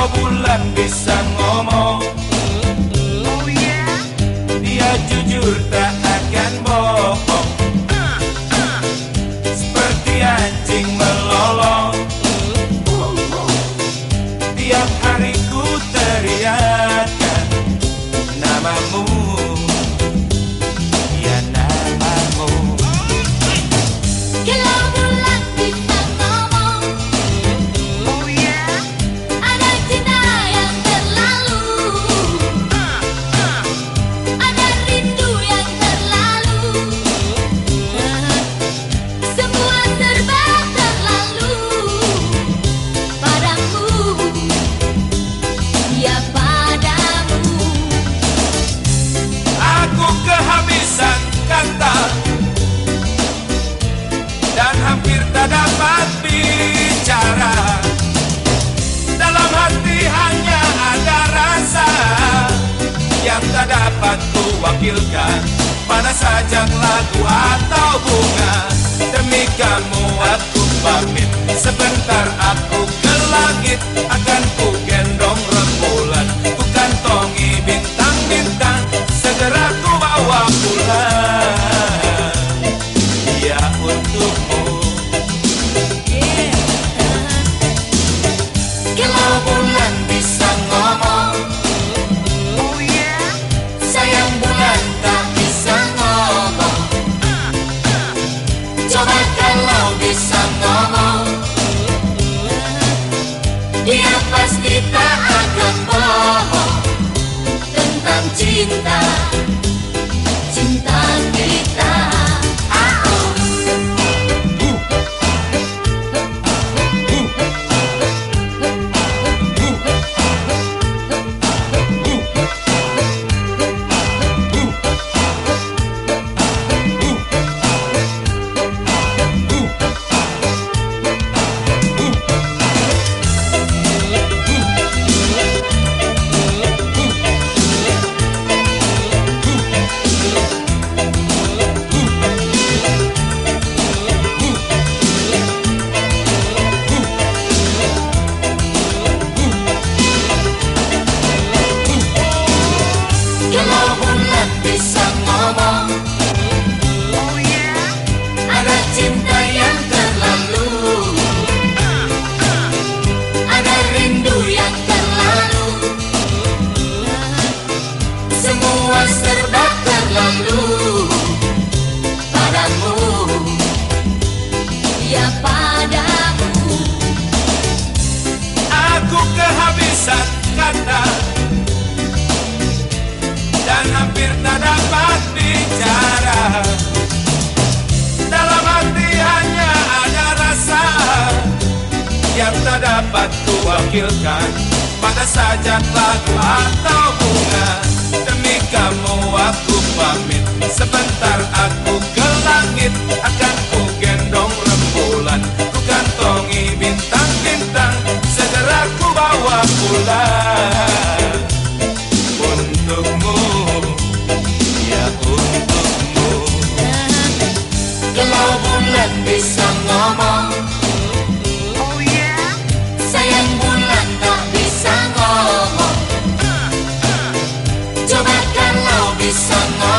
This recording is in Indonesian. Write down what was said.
Kalau bulan bisa ngomong, Oh yeah. dia jujur tak akan bohong. Seperti anjing melolong, tiap hari ku teriakkan namamu, ya namamu. Kalau bulan bisa ngomong, Oh yeah. ada cinta yang terlalu, ada rindu yang terlalu, semua serba terlalu padamu, ya padamu. Aku kehabisan kata dan hampir tak dapat bicara. Dalam hati hanya ada rasa yang tak dapat ku wakilkan pada sajak lagu atau bunga. Demi kamu aku pamit, sebentar aku ke langit, akan ku gendong rembulan, ku kantongi bintang-bintang, segera ku bawa pulang, ya untukmu. Kalau bulan bisa ngomong, Oh yeah. sayang bulan tak bisa ngomong. Coba kalau bisa ngomong, dia pasti tak akan bohong tentang cinta, cinta kita. Kalau bulan bisa ngomong, Oh yeah. ada cinta yang terlalu, ada rindu yang terlalu, semua serba terlalu padamu, Ya padamu. aku kehabisan kata dan hampir tak dapat bicara. Dalam hati hanya ada rasa yang tak dapat ku wakilkan pada sajak lagu atau bunga. Demi kamu aku pamit, sebentar aku ke langit, akan ku gendong rembulan, ku kantongi bintang-bintang, segera ku bawa pulang untukmu, ya untukmu. Kalau bulan bisa ngomong, Oh yeah. sayang bulan tak bisa ngomong. Coba kalau bisa ngomong,